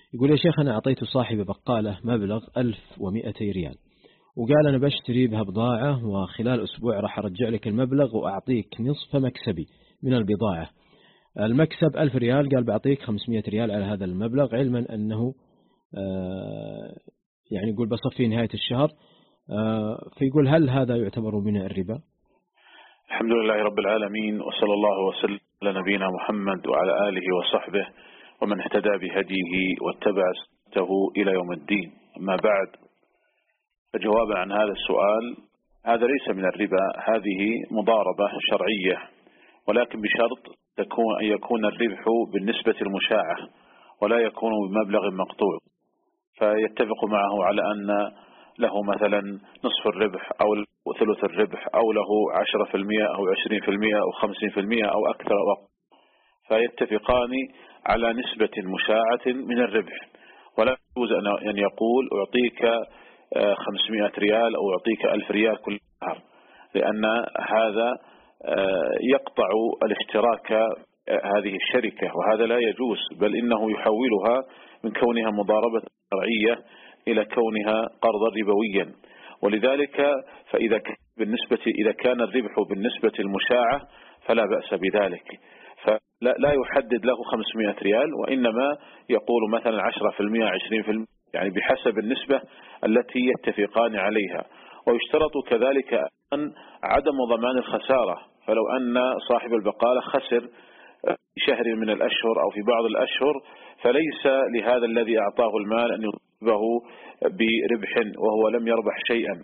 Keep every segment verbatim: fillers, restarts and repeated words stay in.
يقول يا شيخ أنا أعطيت صاحب بقالة مبلغ ألف ومئتي ريال، وقال أنا بشتري بها بضاعة وخلال أسبوع راح أرجع لك المبلغ وأعطيك نصف مكسبي من البضاعة. المكسب ألف ريال، قال بعطيك خمسمئة ريال على هذا المبلغ، علما أنه يعني يقول بصفي نهاية الشهر. فيقول هل هذا يعتبر من الربا؟ الحمد لله رب العالمين، وصلى الله وسلم على نبينا محمد وعلى آله وصحبه ومن اهتدى بهديه واتبع سنته إلى يوم الدين. أما بعد، فجوابا عن هذا السؤال، هذا ليس من الربا، هذه مضاربة شرعية، ولكن بشرط تكون أن يكون الربح بالنسبة المشاعة ولا يكون بمبلغ مقطوع، فيتفق معه على أن له مثلا نصف الربح أو ثلث الربح أو له عشرة في المئة أو عشرين في المئة أو خمسين في المئة أو أكثر أو أقل، فيتفقان على نسبة مشاعة من الربح. ولا يجوز أن يقول أعطيك خمسمائة ريال أو أعطيك ألف ريال كل شهر، لأن هذا يقطع الاشتراك هذه الشركة، وهذا لا يجوز، بل إنه يحولها من كونها مضاربة شرعية إلى كونها قرضا ربويا. ولذلك فإذا كان بالنسبة إذا كان الربح بالنسبة المشاعة فلا بأس بذلك، فلا لا يحدد له خمسمائة ريال، وإنما يقول مثلا عشرة في المئة عشرين في المئة، يعني بحسب النسبة التي يتفقان عليها. ويشترط كذلك أن عدم ضمان الخسارة، فلو أن صاحب البقالة خسر شهر من الأشهر أو في بعض الأشهر، فليس لهذا الذي أعطاه المال أن يطلبه بربح وهو لم يربح شيئا،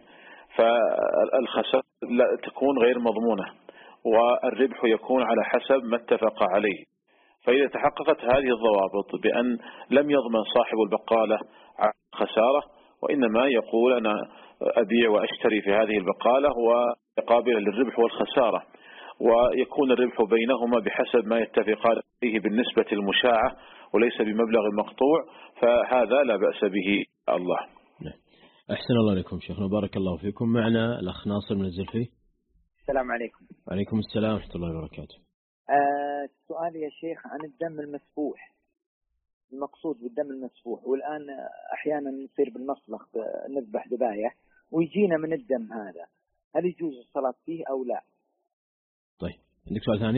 فالخسارة تكون غير مضمونة والربح يكون على حسب ما اتفق عليه. فإذا تحققت هذه الضوابط بأن لم يضمن صاحب البقالة خسارة، وإنما يقول أنا أبيع وأشتري في هذه البقالة وقابل للربح والخسارة، ويكون الربح بينهما بحسب ما يتفقان عليه بالنسبة المشاعة وليس بمبلغ مقطوع، فهذا لا بأس به. الله. أحسن الله عليكم شيخنا، بارك الله فيكم. معنا الأخ ناصر من الزلفي. السلام عليكم. وعليكم السلام ورحمة الله وبركاته. آه سؤالي يا شيخ عن الدم المسفوح، المقصود بالدم المسفوح، والآن أحيانا نصير بالمصلخ نذبح ذبايح ويجينا من الدم هذا، هل يجوز الصلاة فيه أو لا؟ طيب، عندك سؤال ثاني؟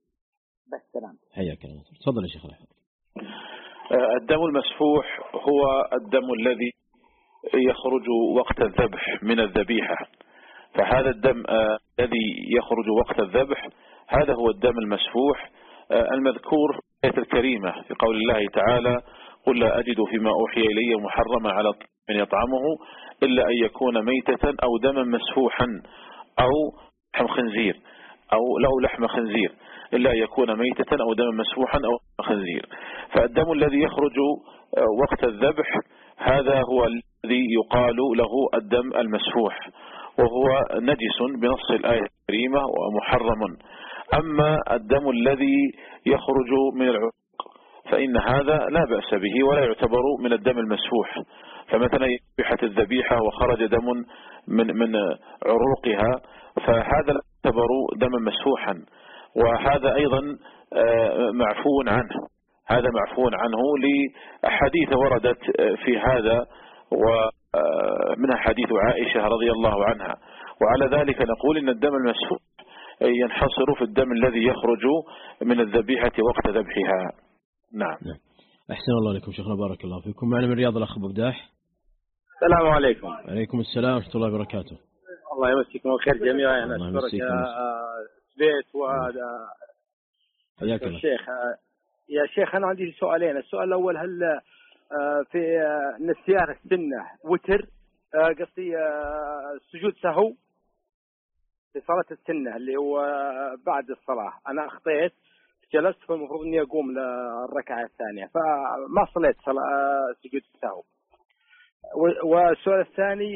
بس سلام. حياك الله، تفضل يا شيخ الأحمد. الدم المسفوح هو الدم الذي يخرج وقت الذبح من الذبيحة، فهذا الدم الذي يخرج وقت الذبح هذا هو الدم المسفوح المذكور في الآية الكريمة في قول الله تعالى: قل لا أجد فيما أوحي إلي محرما على من يطعمه إلا أن يكون ميتة أو دما مسفوحا أو لحم خنزير أو له لحم خنزير إلا أن يكون ميتة أو دما مسفوحا أو لحم خنزير. فالدم الذي يخرج وقت الذبح هذا هو الذي يقال له الدم المسفوح، وهو نجس بنص الآية الكريمة ومحرم. أما الدم الذي يخرج من العروق فإن هذا لا بأس به ولا يعتبر من الدم المسفوح. فمثلا ذبحت الذبيحة وخرج دم من من عروقها فهذا لا يعتبر دما مسفوحا، وهذا أيضا معفو عنه، هذا معفو عنه لأحاديث وردت في هذا، ومنها حديث عائشة رضي الله عنها. وعلى ذلك نقول إن الدم المسفوح ينحصر في الدم الذي يخرج من الذبيحة وقت ذبحها. نعم. أحسن الله عليكم شيخنا، بارك الله فيكم. معنا من رياض الأخ بقداح. السلام عليكم. وعليكم السلام ورحمة الله وبركاته. الله يمسكم الخير جميعا. أنا أشكرك يا بيت وهذا حياك الله الشيخ. يا شيخ أنا عندي سؤالين. السؤال الأول، هل في نسيان السنة وتر قصدي سجود سهو في صلاة السنة اللي هو بعد الصلاة، أنا أخطيت جلست فالمفروض إني أقوم للركعة الثانية فما صليت صلاة سجود السهو. والسؤال الثاني،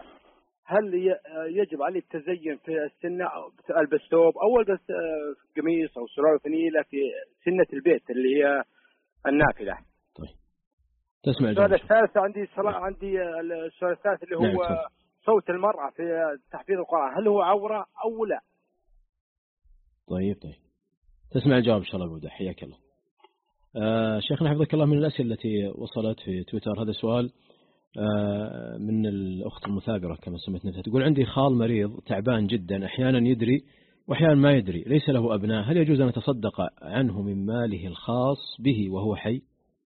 هل يجب علي التزين في السنة، ألبس ثوب أو ألبس قميص أو سراويل فنيلة في سنة البيت اللي هي النافلة؟ طيب تسمع السؤال الثالث عندي صلاة عندي السؤال الثالث اللي هو نعم. صوت المرأة في تحفيظ القرآن هل هو عورة أو لا؟ طيب طيب تسمع الجواب إن شاء الله بوضوح. حياك الله. آه شيخنا حفظك الله، من الأسئلة التي وصلت في تويتر هذا سؤال آه من الأخت المثابرة كما سمت نفسها، تقول عندي خال مريض تعبان جدا، أحيانا يدري وأحيانا ما يدري، ليس له أبناء، هل يجوز أن أتصدق عنه من ماله الخاص به وهو حي؟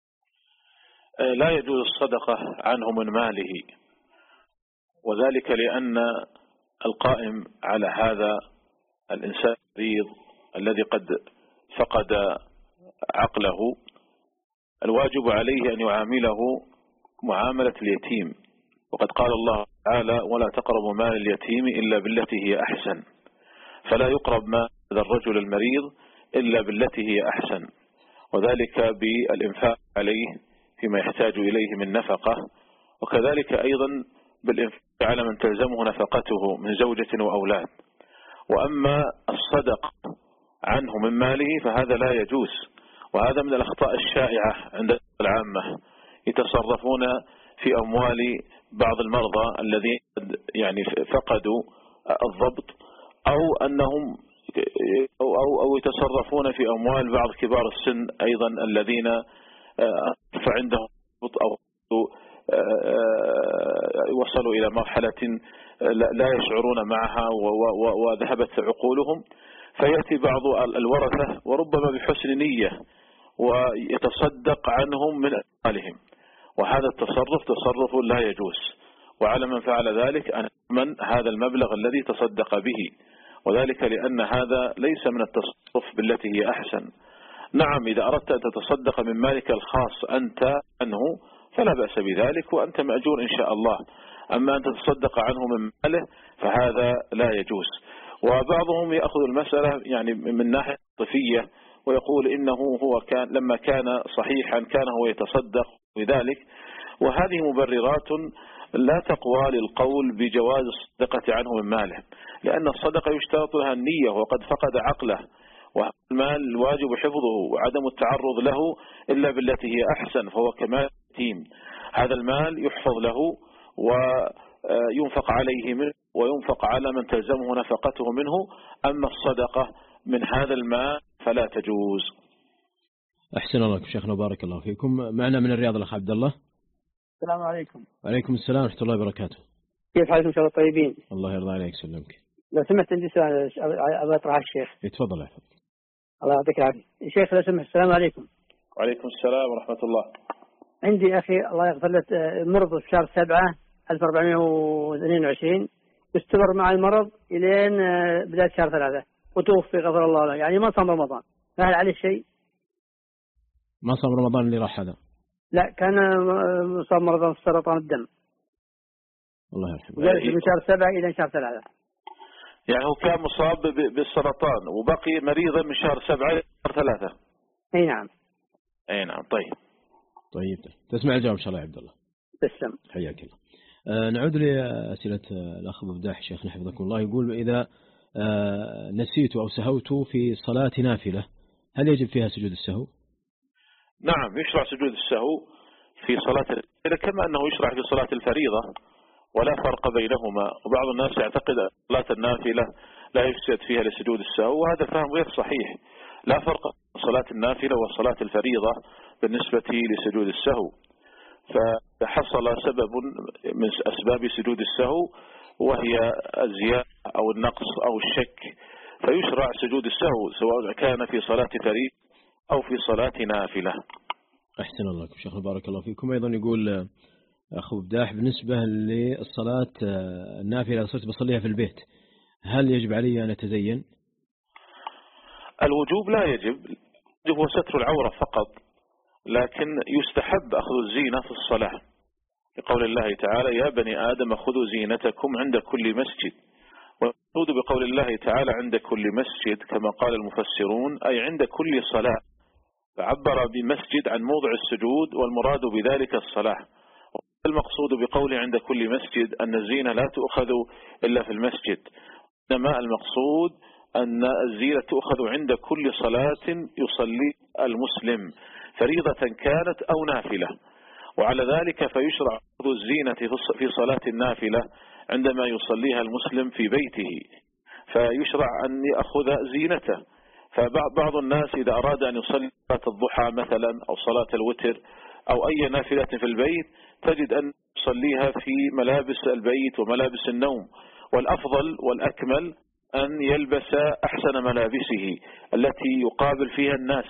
لا يجوز الصدقة عنه من ماله، وذلك لأن القائم على هذا الإنسان المريض الذي قد فقد عقله الواجب عليه أن يعامله معاملة اليتيم، وقد قال الله تعالى ولا تقربوا مال اليتيم إلا بالتي هي أحسن، فلا يقرب مال هذا الرجل المريض إلا بالتي هي أحسن، وذلك بالإنفاق عليه فيما يحتاج إليه من نفقة، وكذلك أيضا بالإنفاق على من تلزمه نفقته من زوجة وأولاد. وأما الصدق عنه من ماله فهذا لا يجوز، وهذا من الأخطاء الشائعة عند العامة، يتصرفون في أموال بعض المرضى الذين يعني فقدوا الضبط، أو أنهم أو, أو, أو يتصرفون في أموال بعض كبار السن أيضا الذين فعندهم أو وصلوا إلى مرحلة لا يشعرون معها وذهبت عقولهم، فيأتي بعض الورثة وربما بحسن نية ويتصدق عنهم من أموالهم، وهذا التصرف تصرف لا يجوز، وعلى من فعل ذلك أن من هذا المبلغ الذي تصدق به، وذلك لأن هذا ليس من التصرف بالتي هي أحسن. نعم إذا أردت أن تتصدق من مالك الخاص أنت عنه فلا بأس بذلك وأنت مأجور إن شاء الله، أما أن تتصدق عنه من ماله فهذا لا يجوز. وبعضهم يأخذ المسألة يعني من ناحية طفية ويقول إنه هو كان لما كان صحيحا كان هو يتصدق بذلك، وهذه مبررات لا تقوى للقول بجواز الصدقة عنه من ماله، لأن الصدقة يشترط لها النية وقد فقد عقله، والمال الواجب حفظه وعدم التعرض له إلا بالتي هي أحسن، فهو كمال يتيم، هذا المال يحفظ له وينفق عليه منه وينفق على من تلزمه نفقته منه، أما الصدقة من هذا المال فلا تجوز. أحسن الله شيخنا بارك الله فيكم. معنا من الرياض الأخ عبد الله. السلام عليكم. وعليكم السلام ورحمة الله وبركاته. كيف حالكم إن شاء الله طيبين؟ الله يرضى عليك سلمك. لو سمحت عندي سؤال أبغى أطرحه الشيخ. تفضل يا حبيبي. الله يعطيك العافية. الشيخ لو سمحت. السلام عليكم. وعليكم السلام ورحمة الله. عندي أخي الله يغفر له مرض في شهر سبعة ألف وأربعمائة واثنين وعشرين، استمر مع المرض إلين بداية شهر ثلاثة وتوفي غفر الله له، يعني ما صام رمضان، فهل عليه شيء؟ ما صام رمضان اللي راح هذا؟ لا كان صام مرضا في سرطان الدم. الله يرحمه. وجلس من شهر سبعة إلى شهر ثلاثة. يعني هو كان مصاب بالسرطان وبقي مريضا من شهر سبعة إلى شهر ثلاثة. أي نعم. أي نعم. طيب. طيب طيب. تسمع الجواب إن شاء الله يا عبد الله. تسلم. حياك الله. آه نعود لأسئلة الأخ مفتاح شيخنا حفظكم الله. يقول إذا آه نسيت أو سهوت في صلاة نافلة هل يجب فيها سجود السهو؟ نعم يشرع سجود السهو في صلاة النافلة كما أنه يشرع في صلاة الفريضة ولا فرق بينهما، وبعض الناس يعتقد صلاة النافلة لا يسجد فيها لسجود السهو، وهذا فهم غير صحيح. لا فرق بين صلاة النافلة وصلاة الفريضة بالنسبة لسجود السهو، فحصل سبب من أسباب سجود السهو وهي الزيادة أو النقص أو الشك، فيشرع سجود السهو سواء كان في صلاة فريضة أو في صلاة نافلة. أحسن الله لكم شيخنا بارك الله فيكم. أيضا يقول أخو بداح بالنسبة للصلاة النافلة صرت بصليها في البيت هل يجب علي أن أتزين؟ الوجوب لا يجب، هو ستر العورة فقط، لكن يستحب أخذ الزينة في الصلاة لقول الله تعالى يا بني آدم خذوا زينتكم عند كل مسجد، والمقصود بقول الله تعالى عند كل مسجد كما قال المفسرون أي عند كل صلاة، فعبر بمسجد عن موضع السجود والمراد بذلك الصلاة. المقصود بقول عند كل مسجد أن الزينة لا تؤخذ إلا في المسجد، إنما المقصود أن الزينة تؤخذ عند كل صلاة يصلي المسلم فريضة كانت أو نافلة، وعلى ذلك فيشرع أخذ الزينة في صلاة النافلة عندما يصليها المسلم في بيته، فيشرع أن يأخذ زينته، فبعض الناس إذا أراد أن يصلي صلاة الضحى مثلا أو صلاة الوتر أو أي نافلة في البيت تجد أن يصليها في ملابس البيت وملابس النوم، والأفضل والأكمل أن يلبس أحسن ملابسه التي يقابل فيها الناس.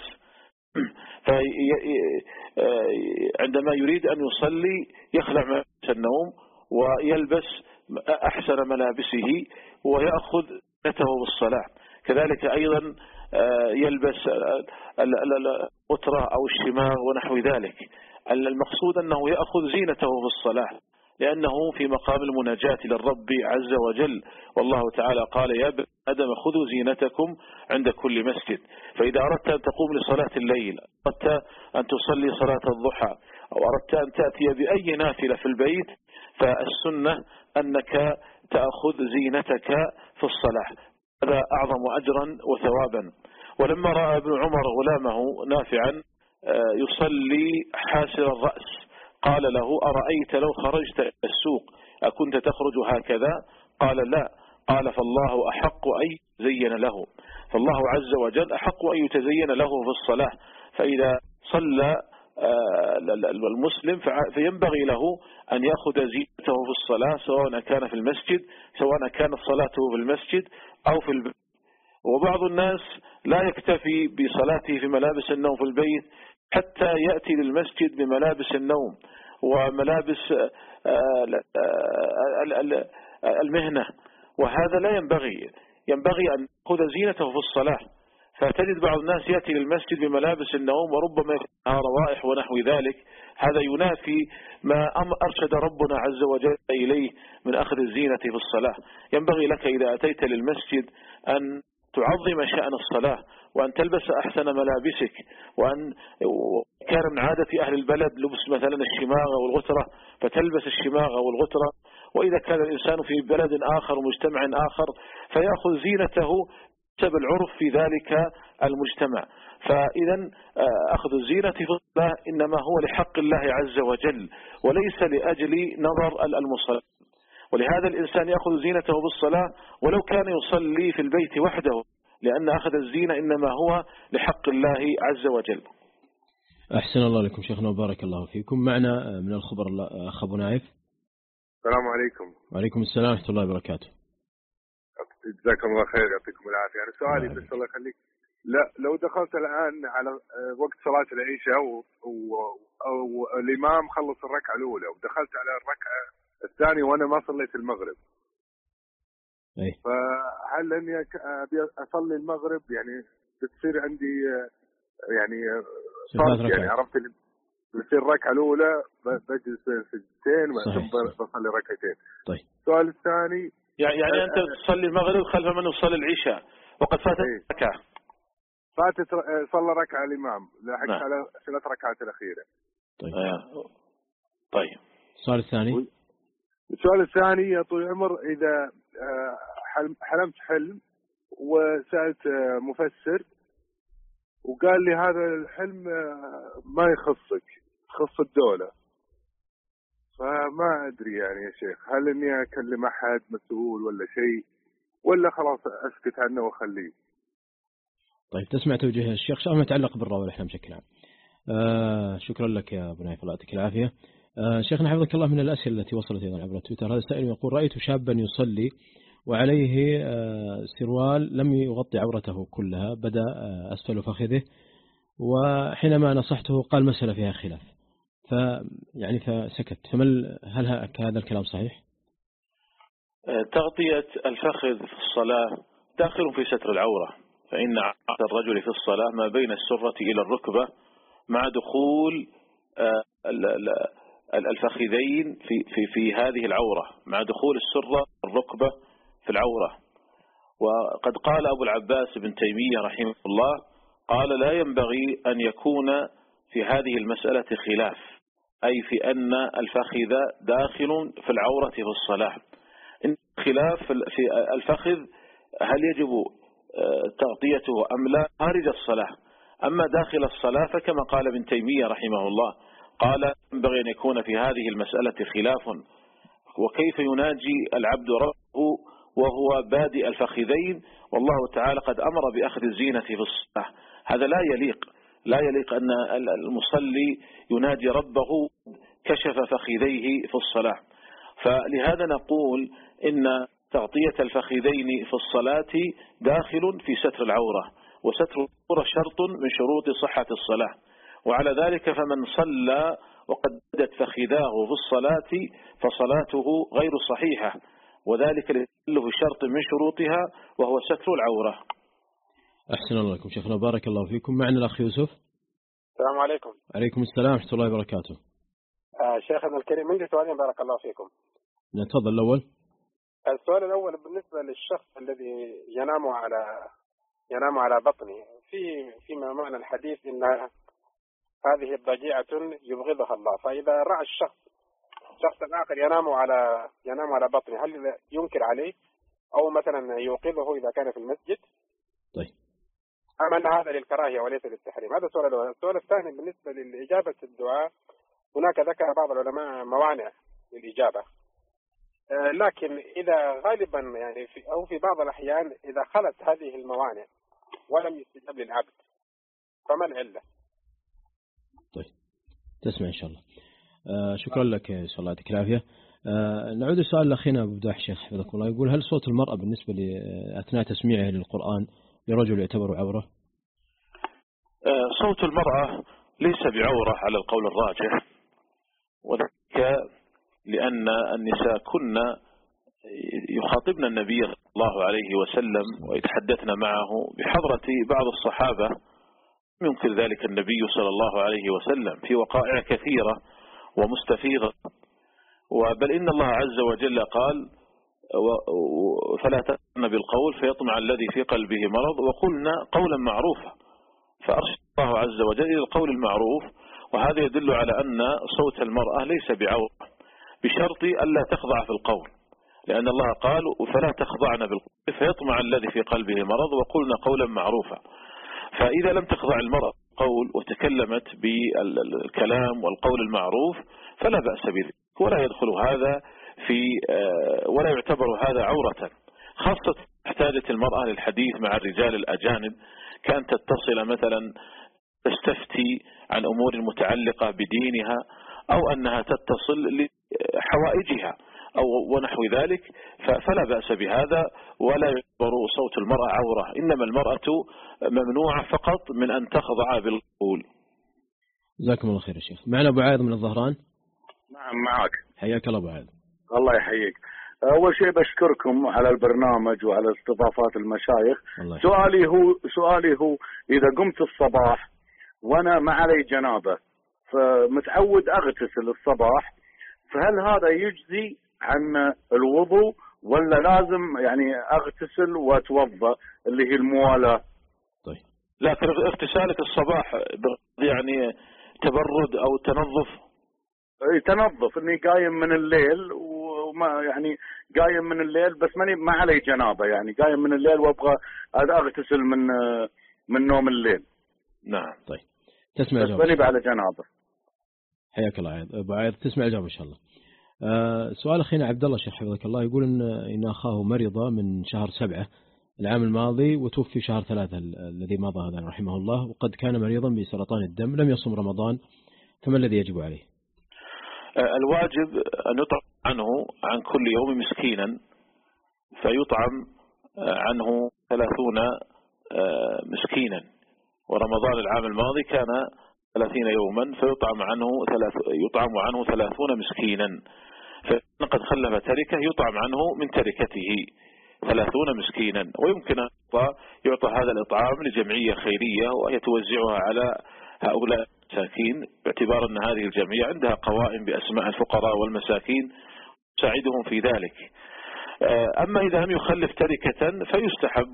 فعندما يريد أن يصلي يخلع ملابس النوم ويلبس أحسن ملابسه ويأخذ زينته بالصلاة. كذلك أيضا يلبس الغترة أو الشماغ ونحو ذلك. المقصود أنه يأخذ زينته في الصلاة لأنه في مقام المناجاة للرب عز وجل، والله تعالى قال يا بني آدم خذوا زينتكم عند كل مسجد. فإذا أردت أن تقوم لصلاة الليل، أردت أن تصلي صلاة الضحى، أو أردت أن تأتي بأي نافلة في البيت، فالسنة أنك تأخذ زينتك في الصلاة، هذا أعظم أجرا وثوابا. ولما رأى ابن عمر غلامه نافعا يصلي حاسر الرأس قال له أرأيت لو خرجت إلى السوق أكنت تخرج هكذا؟ قال لا. قال فالله أحق أن يتزين له، فالله عز وجل أحق أن يتزين له في الصلاة. فإذا صلى المسلم فينبغي له أن يأخذ زينته في الصلاة، سواء كان في المسجد سواء كانت صلاته في المسجد أو في البيت. وبعض الناس لا يكتفي بصلاته في ملابس النوم في البيت حتى يأتي للمسجد بملابس النوم وملابس المهنة، وهذا لا ينبغي. ينبغي أن يأخذ زينته في الصلاة. فتجد بعض الناس يأتي للمسجد بملابس النوم وربما يكونها روائح ونحو ذلك، هذا ينافي ما أرشد ربنا عز وجل إليه من أخذ الزينة في الصلاة. ينبغي لك إذا أتيت للمسجد أن تعظم شأن الصلاة، وأن تلبس أحسن ملابسك، وأن كان من عادة أهل البلد لبس مثلا الشماغ والغترة فتلبس الشماغ والغترة، وإذا كان الإنسان في بلد آخر ومجتمع آخر فيأخذ زينته بسبب العرف في ذلك المجتمع. فإذا أخذ الزينة في الصلاة إنما هو لحق الله عز وجل وليس لأجل نظر المصلي. ولهذا الإنسان يأخذ زينته بالصلاة ولو كان يصلي في البيت وحده، لأن أخذ الزينة إنما هو لحق الله عز وجل. أحسن الله لكم شيخنا وبارك الله فيكم. معنا من الخبر أخ أبو نايف. السلام عليكم. وعليكم السلام ورحمة الله وبركاته. جزاكم الله خير يعطيكم العافية. أنا سؤالي بس الله يخليك، لا لو دخلت الآن على وقت صلاة العشاء و... و... أو الإمام خلص الركعة الأولى ودخلت على الركعة الثانية وأنا ما صليت المغرب، أي. فهل أني أبي أصلي المغرب يعني بتصير عندي يعني فرق، يعني عرفت بتصير الركعة الأولى بجلس بين سجدتين ثم بصلي ركعتين. طيب. السؤال الثاني يعني, يعني أنت تصلي المغرب خلف من يصلي العشاء وقد فاتت ركعة، فاتت صلى ركعة الإمام لحقت نعم. على ثلاث ركعات الأخيرة. طيب. آه. طيب. السؤال الثاني. السؤال الثاني يا طويل العمر، إذا حلمت حلم وسألت مفسر وقال لي هذا الحلم ما يخصك، يخص الدولة، فما أدري يعني يا شيخ هل إني أكلم أحد مسؤول ولا شيء ولا خلاص أسكت عنه وأخليه؟ طيب تسمع توجيه الشيخ شيء ما يتعلق بالرؤى والأحلام بشكل عام. آه شكرا لك يا أبو نايف الله يعطيك العافية. آه شيخنا حفظك الله، من الأسئلة التي وصلت أيضا عبر تويتر هذا السائل يقول رأيت شابا يصلي وعليه آه سروال لم يغطي عورته كلها، بدأ آه أسفل فخذه، وحينما نصحته قال مسألة فيها خلاف، فيعني فسكت. فمن هل هذا الكلام صحيح؟ تغطية الفخذ في الصلاة داخل في ستر العورة، فإن عورة الرجل في الصلاة ما بين السرة إلى الركبة مع دخول الفخذين في في في هذه العورة، مع دخول السرة الركبة في العورة. وقد قال أبو العباس بن تيمية رحمه الله قال لا ينبغي أن يكون في هذه المسألة خلاف، أي في أن الفخذ داخل في العورة في الصلاة. إن خلاف في الفخذ هل يجب تغطيته أم لا خارج الصلاة. أما داخل الصلاة فكما قال ابن تيمية رحمه الله قال ينبغي أن يكون في هذه المسألة خلاف، وكيف يناجي العبد ربه وهو بادئ الفخذين، والله تعالى قد أمر بأخذ الزينة في الصلاة. هذا لا يليق لا يليق أن المصلي يناجي ربه كشف فخذيه في الصلاة. فلهذا نقول إن تغطية الفخذين في الصلاة داخل في ستر العورة، وستر العورة شرط من شروط صحة الصلاة. وعلى ذلك فمن صلى وقد بدت فخذاه في الصلاة فصلاته غير صحيحة، وذلك له شرط من شروطها وهو ستر العورة. أحسن الله لكم شيخنا، بارك الله فيكم. معنا الأخ يوسف. السلام عليكم. عليكم السلام ورحمة الله وبركاته. آه شيخنا الكريم، عندي سؤالين بارك الله فيكم. نتفضل. الأول، السؤال الأول بالنسبة للشخص الذي ينام على ينام على بطنه، في فيما معنى الحديث إن هذه ضجيعة يبغضها الله، فإذا رأى الشخص شخص آخر ينام على ينام على بطنه، هل ينكر عليه أو مثلا يوقظه إذا كان في المسجد؟ طيب، أم أن هذا للكراهية وليس للتحريم؟ هذا السؤال الأول. السؤال الثاني بالنسبة لإجابة الدعاء، هناك ذكر بعض العلماء موانع للإجابة، آه لكن إذا غالبا يعني في أو في بعض الأحيان إذا خلت هذه الموانع ولم يستجب للعبد، فما العلة؟ طيب، تسمع إن شاء الله. آه شكرا لك إن شاء الله، يعطيك العافية. آه نعود السؤال لأخينا أبو بداح شيخ حفظك الله، يقول هل صوت المرأة بالنسبة أثناء تسميعه للقرآن لرجل يعتبر عورة؟ آه صوت المرأة ليس بعورة على القول الراجح، وذلك لأن النساء كن يخاطبن النبي صلى الله عليه وسلم ويتحدثن معه بحضرة بعض الصحابة، ينكر ذلك النبي صلى الله عليه وسلم في وقائع كثيرة ومستفيضة. وبل إن الله عز وجل قال فلا تأتن بالقول فيطمع الذي في قلبه مرض وقلنا قولا معروفا، فأرشد الله عز وجل إلى القول المعروف. وهذا يدل على أن صوت المرأة ليس بعورة بشرط ألا تخضع في القول، لأن الله قال فلا تخضعن بالقول فيطمع الذي في قلبه مرض وقلنا قولا معروفا. فإذا لم تخضع المرأة قول وتكلمت بالكلام والقول المعروف فلا بأس بذلك، ولا يدخل هذا في ولا يعتبر هذا عورة، خاصة احتاجت المرأة للحديث مع الرجال الأجانب، كانت تتصل مثلا تستفتي عن أمور متعلقة بدينها أو أنها تتصل لحوائجها أو ونحو ذلك، فلا بأس بهذا ولا يعتبر صوت المرأة عورة، إنما المرأة ممنوعة فقط من أن تخضع بالقول. جزاكم الله خير يا شيخ. معنا أبو عايض من الظهران. نعم معك. حياك الله أبو عايض. الله يحييك. أول شيء بشكركم على البرنامج وعلى استضافات المشايخ. سؤالي هو سؤالي هو إذا قمت الصباح وأنا ما علي جنابة فمتعود أغتسل الصباح، فهل هذا يجزي عن الوضوء ولا لازم يعني أغتسل وأتوضأ اللي هي الموالاة؟ طيب، لكن اغتسالك الصباح يعني تبرد أو تنظف؟ اي تنظف، اني قايم من الليل وما يعني قايم من الليل بس ماني ما علي جنابه، يعني قايم من الليل وابغى اغتسل من من نوم الليل. نعم. طيب، تسمع الجواب. بس ماني على جنابه. حياك الله عايض. ابو عايض تسمع الجواب ان شاء الله. آه سؤال اخينا عبد الله شيخ حفظك الله، يقول ان ان اخاه مرض من شهر سبعة العام الماضي وتوفي شهر ثلاثة الذي مضى هذا رحمه الله، وقد كان مريضا بسرطان الدم، لم يصم رمضان، فما الذي يجب عليه؟ الواجب أن يطعم عنه عن كل يوم مسكينا، فيطعم عنه ثلاثون مسكينا، ورمضان العام الماضي كان ثلاثين يوما فيطعم عنه يطعم عنه ثلاثون مسكينا، فإن قد خلف تركة يطعم عنه من تركته ثلاثون مسكينا، ويمكن أن يعطى هذا الإطعام لجمعية خيرية وهي توزعها على هؤلاء المساكين، باعتبار أن هذه الجمعية عندها قوائم بأسماء الفقراء والمساكين تساعدهم في ذلك. أما إذا لم يخلف تركة فيستحب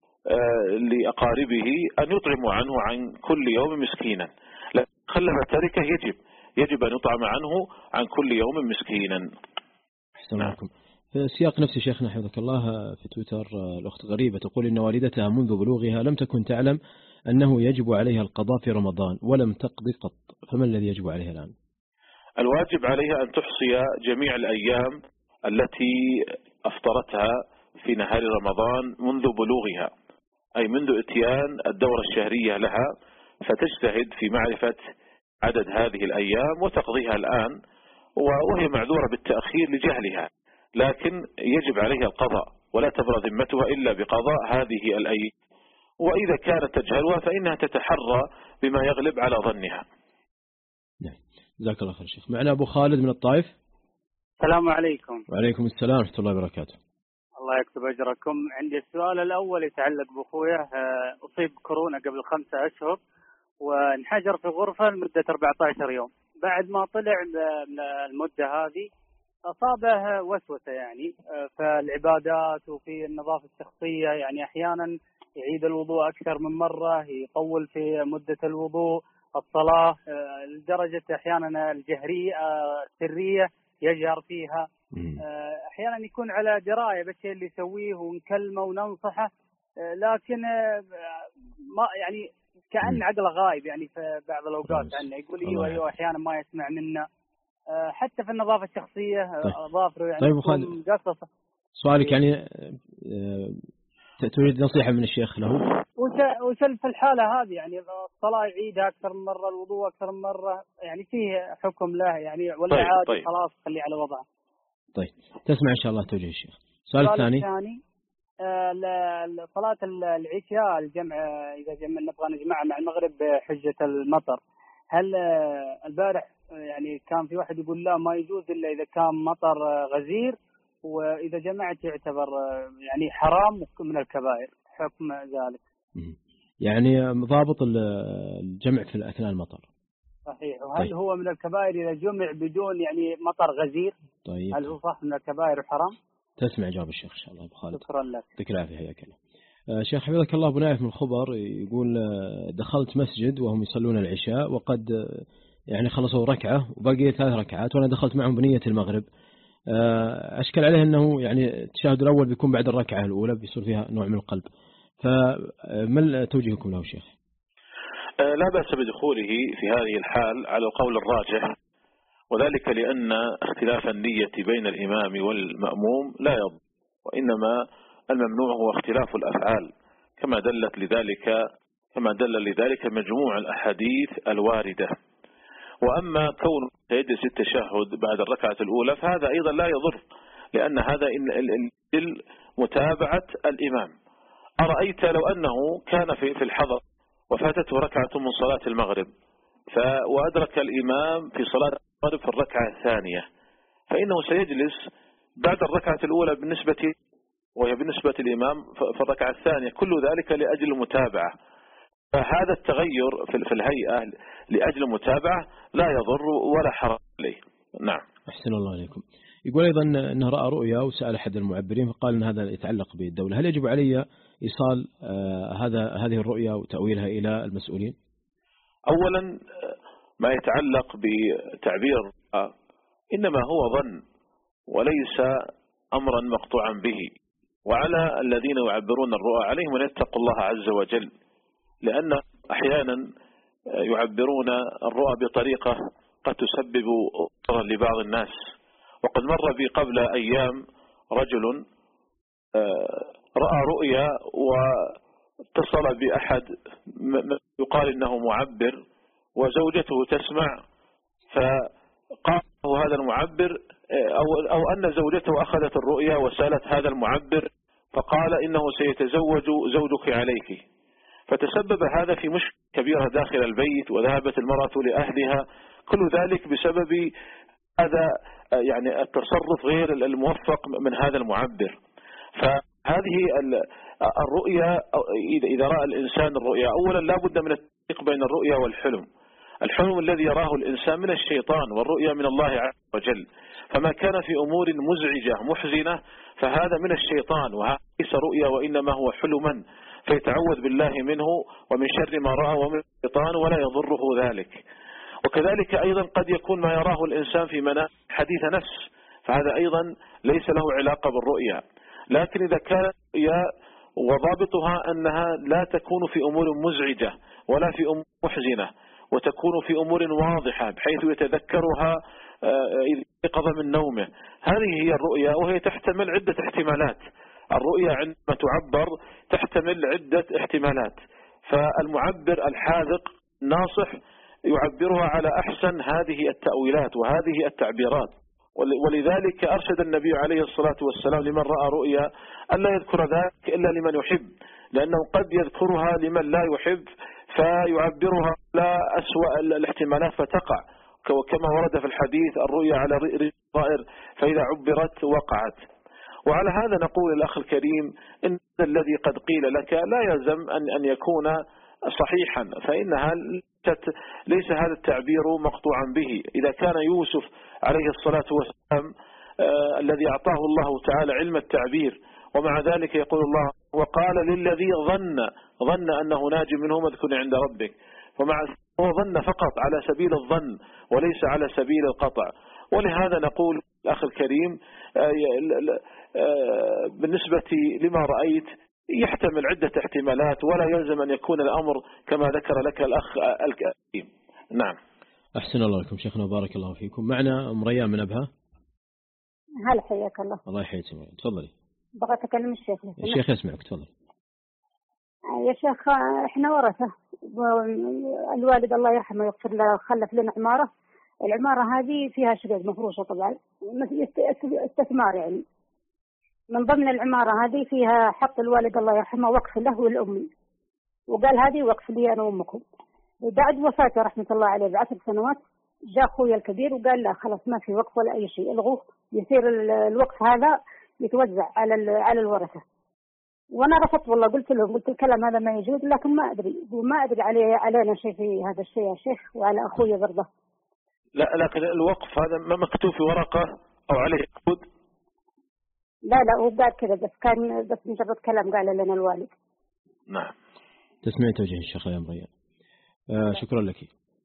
لأقاربه أن يطعموا عنه عن كل يوم مسكينا، لكن خلف تركة يجب يجب أن يطعم عنه عن كل يوم مسكينا. أحسن لكم. في سياق نفسي شيخنا حفظك الله، في تويتر الأخت غريبة تقول إن والدتها منذ بلوغها لم تكن تعلم أنه يجب عليها القضاء في رمضان ولم تقضي قط، فما الذي يجب عليها الآن؟ الواجب عليها أن تحصي جميع الأيام التي أفطرتها في نهار رمضان منذ بلوغها، أي منذ اتيان الدورة الشهرية لها، فتجتهد في معرفة عدد هذه الأيام وتقضيها الآن، وهي معذورة بالتأخير لجهلها، لكن يجب عليها القضاء ولا تبرى ذمتها إلا بقضاء هذه الأيام. وإذا كانت تجهلها فإنها تتحرى بما يغلب على ظنها. نعم، جزاك الله خير شيخ. معنا أبو خالد من الطائف. السلام عليكم. وعليكم السلام ورحمة الله وبركاته. الله يكتب أجركم. عندي السؤال الأول يتعلق بأخويا، أصيب كورونا قبل خمسة أشهر وانحجر في غرفة لمدة أربعة عشر يوم. بعد ما طلع من المدة هذه أصابه وسوسة يعني في العبادات وفي النظافة الشخصية، يعني أحيانا يعيد الوضوء أكثر من مرة، يطول في مدة الوضوء، الصلاة لدرجة أحيانا الجهرية السرية يجهر فيها، أحيانا يكون على دراية بالشيء اللي يسويه ونكلمه وننصحه، لكن ما يعني كأن عقله غايب يعني في بعض الأوقات عنه، يقول ايوه ايوه احيانا ما يسمع منا، حتى في النظافة الشخصية ظافره يعني. طيب مقصصة. سؤالك يعني تريد نصيحة من الشيخ له؟ وش في الحالة هذه يعني الصلاة يعيدها أكثر من مرة، الوضوء أكثر من مرة، يعني فيه حكم له يعني ولا طيب عادي طيب. خلاص خليه على وضعه؟ طيب تسمع إن شاء الله توجيه الشيخ. السؤال الثاني الثاني صلاة العشاء الجمع، إذا جمع نبغى نجمعها مع المغرب بحجة المطر، هل البارح يعني كان في واحد يقول لا ما يجوز إلا إذا كان مطر غزير، وإذا جمعت يعتبر يعني حرام من الكبائر، حكم ذلك؟ يعني ضابط الجمع في أثناء المطر. صحيح. وهل طيب. هو من الكبائر إذا جمع بدون يعني مطر غزير؟ طيب. هل هو صح من الكبائر الحرام؟ تسمع جواب الشيخ إن شاء الله أبو خالد. شكرا لك. يعطيك العافية. حياك الله. شيخ حفظك الله، أبو نايف من الخبر يقول دخلت مسجد وهم يصلون العشاء وقد يعني خلصوا ركعة وبقي ثلاث ركعات وأنا دخلت معهم بنية المغرب، أشكل عليه أنه يعني التشهد الأول بيكون بعد الركعة الأولى بيصير فيها نوع من القلب، فما توجيهكم له شيخ؟ لا بأس بدخوله في هذه الحال على القول الراجح، وذلك لأن اختلاف النية بين الإمام والمأموم لا يضر، وإنما الممنوع هو اختلاف الأفعال كما دلت لذلك كما دل لذلك مجموع الأحاديث الواردة. وأما كون يجلس التشهد بعد الركعة الأولى فهذا أيضا لا يضر، لأن هذا إن متابعة الإمام. أرأيت لو أنه كان في الحضر وفاتته ركعة من صلاة المغرب وأدرك الإمام في صلاة المغرب في الركعة الثانية، فإنه سيجلس بعد الركعة الأولى بالنسبة وهي بالنسبة للإمام في الركعة الثانية، كل ذلك لأجل المتابعة. فهذا التغير في الهيئة لأجل المتابعة لا يضر ولا حرج عليه. نعم. أحسن الله عليكم. يقول أيضا أنه رأى رؤيا وسأل أحد المعبرين فقال أن هذا يتعلق بالدولة، هل يجب علي إيصال آه هذا هذه الرؤيا وتأويلها إلى المسؤولين؟ أولا ما يتعلق بتعبير الرؤى إنما هو ظن وليس أمرا مقطوعا به، وعلى الذين يعبرون الرؤى عليهم أن يتقوا الله عز وجل، لأن أحيانا يعبرون الرؤى بطريقة قد تسبب ضررا لبعض الناس. وقد مر بي قبل أيام رجل رأى رؤيا واتصل بأحد يقال إنه معبر وزوجته تسمع، فقال هذا المعبر أو, أو أن زوجته أخذت الرؤيا وسألت هذا المعبر فقال إنه سيتزوج زوجك عليك، فتسبب هذا في مشكلة كبيرة داخل البيت وذهبت المرأة لأهلها، كل ذلك بسبب هذا يعني التصرف غير الموفق من هذا المعبر. فهذه الرؤيا إذا رأى الإنسان الرؤيا أولا لا بد من التفريق بين الرؤيا والحلم. الحلم الذي يراه الإنسان من الشيطان والرؤيا من الله عز وجل، فما كان في أمور مزعجة محزنة فهذا من الشيطان وهذا ليس رؤيا وإنما هو حلما، فيتعوذ بالله منه ومن شر ما رأى ومن الشيطان ولا يضره ذلك. وكذلك أيضا قد يكون ما يراه الإنسان في منام حديث نفس، فهذا أيضا ليس له علاقة بالرؤيا. لكن إذا كانت رؤيا وضابطها أنها لا تكون في أمور مزعجة ولا في أمور محزنة، وتكون في أمور واضحة بحيث يتذكرها إذا يقظ من نومه، هذه هي الرؤيا، وهي تحتمل عدة احتمالات. الرؤيا عندما تعبر تحتمل عدة احتمالات، فالمعبر الحاذق ناصح يعبرها على أحسن هذه التأويلات وهذه التعبيرات. ولذلك أرشد النبي عليه الصلاة والسلام لمن رأى رؤيا ألا يذكر ذلك إلا لمن يحب، لأنه قد يذكرها لمن لا يحب فيعبرها لا أسوأ الاحتمالات فتقع، كما ورد في الحديث الرؤيا على الطائر فإذا عبرت وقعت. وعلى هذا نقول الأخ الكريم إن الذي قد قيل لك لا يلزم أن أن يكون صحيحا، فإنها ليس هذا التعبير مقطوعا به. إذا كان يوسف عليه الصلاة والسلام آه الذي أعطاه الله تعالى علم التعبير، ومع ذلك يقول الله وقال للذي ظن ظن أنه ناج منه اذكر عند ربك، ومع هو ظن فقط على سبيل الظن وليس على سبيل القطع. ولهذا نقول الأخ الكريم آه آه بالنسبة لما رأيت يحتمل عدة احتمالات ولا يلزم أن يكون الأمر كما ذكر لك الأخ الكريم. نعم. أحسن الله لكم شيخنا وبارك الله فيكم. معنا أم ريان من أبها. هلا حياك الله. الله يحييك. تفضلي. بغيت أكلم الشيخ. الشيخ يسمعك تفضل. يا شيخ إحنا ورثة، الوالد الله يرحمه يغفر له خلف لنا عمارة، العمارة هذه فيها شقق مفروشة طبعا استثمار، يعني من ضمن العمارة هذه فيها حط الوالد الله يرحمه وقف له والأمي، وقال هذه وقف لي أنا وأمكم. بعد وفاته رحمة الله عليه بعشر سنوات جاء أخوي الكبير وقال لا خلاص ما في وقف ولا أي شيء، الغوه يصير الوقف هذا يتوزع على على الورثة. وأنا رفضت والله، قلت لهم قلت الكلام هذا ما يجوز، لكن ما أدري وما أدري عليه علينا شيء في هذا الشيء يا شيخ وعلى أخوي برضه. لا لكن الوقف هذا ما مكتوب في ورقة أو عليه عقود؟ لا لا هو قال كذا بس كان بس مجرد كلام قال لنا الوالد. نعم. تسمعي توجيه الشيخ يا مريم. آه شكرا لك.